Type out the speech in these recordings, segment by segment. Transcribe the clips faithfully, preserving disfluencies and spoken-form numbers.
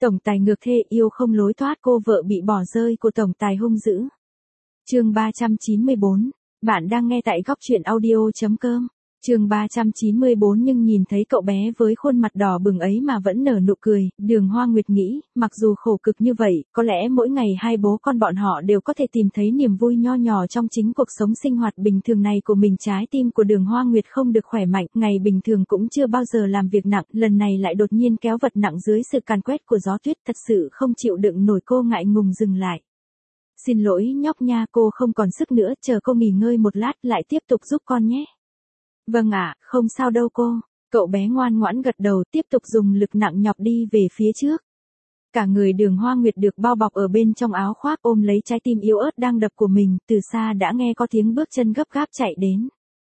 Tổng tài ngược thê yêu không lối thoát, cô vợ bị bỏ rơi của tổng tài hung dữ. Chương ba trăm chín mươi bốn. Bạn đang nghe tại góc truyện audio chấm com. Chương ba trăm chín mươi bốn. Nhưng nhìn thấy cậu bé với khuôn mặt đỏ bừng ấy mà vẫn nở nụ cười, Đường Hoa Nguyệt nghĩ, mặc dù khổ cực như vậy, có lẽ mỗi ngày hai bố con bọn họ đều có thể tìm thấy niềm vui nho nhỏ trong chính cuộc sống sinh hoạt bình thường này của mình. Trái tim của Đường Hoa Nguyệt không được khỏe mạnh, ngày bình thường cũng chưa bao giờ làm việc nặng, lần này lại đột nhiên kéo vật nặng dưới sự càn quét của gió tuyết, thật sự không chịu đựng nổi. Cô ngại ngùng dừng lại. Xin lỗi nhóc nha, cô không còn sức nữa, chờ cô nghỉ ngơi một lát lại tiếp tục giúp con nhé. Vâng ạ, không sao đâu cô. Cậu bé ngoan ngoãn gật đầu, tiếp tục dùng lực nặng nhọc đi về phía trước. Cả người Đường Hoa Nguyệt được bao bọc ở bên trong áo khoác, ôm lấy trái tim yếu ớt đang đập của mình, từ xa đã nghe có tiếng bước chân gấp gáp chạy đến.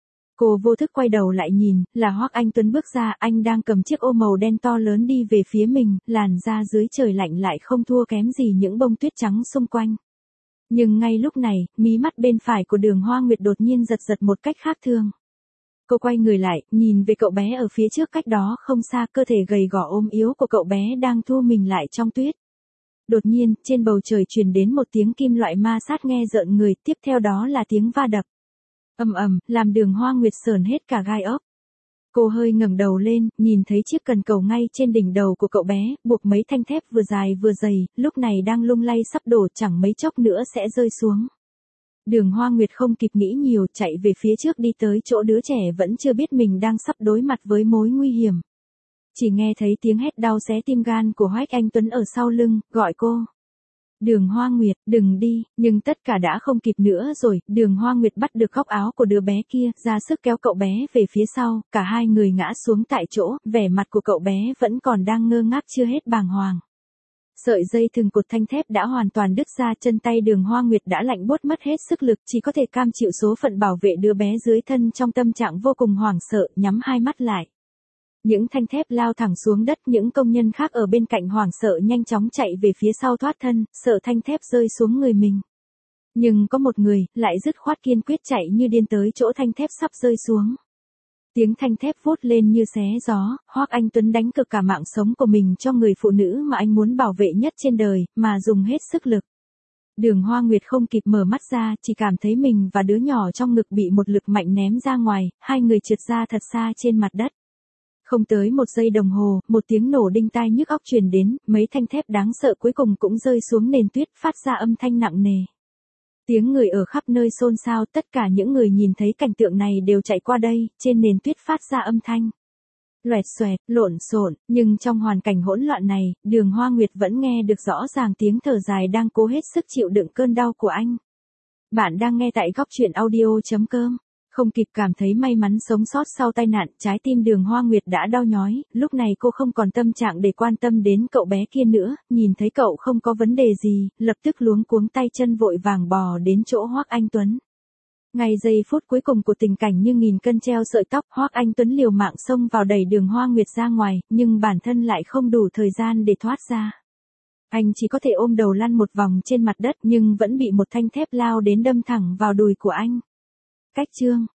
Cô vô thức quay đầu lại nhìn, là Hoắc Anh Tuấn bước ra, anh đang cầm chiếc ô màu đen to lớn đi về phía mình, làn da dưới trời lạnh lại không thua kém gì những bông tuyết trắng xung quanh. Nhưng ngay lúc này, mí mắt bên phải của Đường Hoa Nguyệt đột nhiên giật giật một cách khác thường. Cô quay người lại, nhìn về cậu bé ở phía trước cách đó không xa, cơ thể gầy gò ốm yếu của cậu bé đang thu mình lại trong tuyết. Đột nhiên, trên bầu trời truyền đến một tiếng kim loại ma sát nghe rợn người, tiếp theo đó là tiếng va đập. Ầm ầm, làm Đường Hoa Nguyệt sởn hết cả gai ốc. Cô hơi ngẩng đầu lên, nhìn thấy chiếc cần cầu ngay trên đỉnh đầu của cậu bé, buộc mấy thanh thép vừa dài vừa dày, lúc này đang lung lay sắp đổ, chẳng mấy chốc nữa sẽ rơi xuống. Đường Hoa Nguyệt không kịp nghĩ nhiều, chạy về phía trước đi tới chỗ đứa trẻ vẫn chưa biết mình đang sắp đối mặt với mối nguy hiểm. Chỉ nghe thấy tiếng hét đau xé tim gan của Hoắc Anh Tuấn ở sau lưng, gọi cô. Đường Hoa Nguyệt, đừng đi, nhưng tất cả đã không kịp nữa rồi. Đường Hoa Nguyệt bắt được góc áo của đứa bé kia, ra sức kéo cậu bé về phía sau, cả hai người ngã xuống tại chỗ, vẻ mặt của cậu bé vẫn còn đang ngơ ngác chưa hết bàng hoàng. Sợi dây thừng cột thanh thép đã hoàn toàn đứt ra, chân tay Đường Hoa Nguyệt đã lạnh buốt mất hết sức lực, chỉ có thể cam chịu số phận bảo vệ đứa bé dưới thân trong tâm trạng vô cùng hoảng sợ, nhắm hai mắt lại. Những thanh thép lao thẳng xuống đất, những công nhân khác ở bên cạnh hoảng sợ nhanh chóng chạy về phía sau thoát thân, sợ thanh thép rơi xuống người mình. Nhưng có một người, lại dứt khoát kiên quyết chạy như điên tới chỗ thanh thép sắp rơi xuống. Tiếng thanh thép vút lên như xé gió, Hoắc Anh Tuấn đánh cược cả mạng sống của mình cho người phụ nữ mà anh muốn bảo vệ nhất trên đời, mà dùng hết sức lực. Đường Hoa Nguyệt không kịp mở mắt ra, chỉ cảm thấy mình và đứa nhỏ trong ngực bị một lực mạnh ném ra ngoài, hai người trượt ra thật xa trên mặt đất. Không tới một giây đồng hồ, một tiếng nổ đinh tai nhức óc truyền đến, mấy thanh thép đáng sợ cuối cùng cũng rơi xuống nền tuyết, phát ra âm thanh nặng nề. Tiếng người ở khắp nơi xôn xao, tất cả những người nhìn thấy cảnh tượng này đều chạy qua đây, trên nền tuyết phát ra âm thanh loẹt xoẹt, lộn xộn, nhưng trong hoàn cảnh hỗn loạn này, Đường Hoa Nguyệt vẫn nghe được rõ ràng tiếng thở dài đang cố hết sức chịu đựng cơn đau của anh. Bạn đang nghe tại góc truyện audio chấm com. Không kịp cảm thấy may mắn sống sót sau tai nạn, trái tim Đường Hoa Nguyệt đã đau nhói, lúc này cô không còn tâm trạng để quan tâm đến cậu bé kia nữa, nhìn thấy cậu không có vấn đề gì, lập tức luống cuống tay chân vội vàng bò đến chỗ Hoắc Anh Tuấn. Ngay giây phút cuối cùng của tình cảnh như nghìn cân treo sợi tóc, Hoắc Anh Tuấn liều mạng xông vào đẩy Đường Hoa Nguyệt ra ngoài, nhưng bản thân lại không đủ thời gian để thoát ra. Anh chỉ có thể ôm đầu lăn một vòng trên mặt đất, nhưng vẫn bị một thanh thép lao đến đâm thẳng vào đùi của anh. Cách chương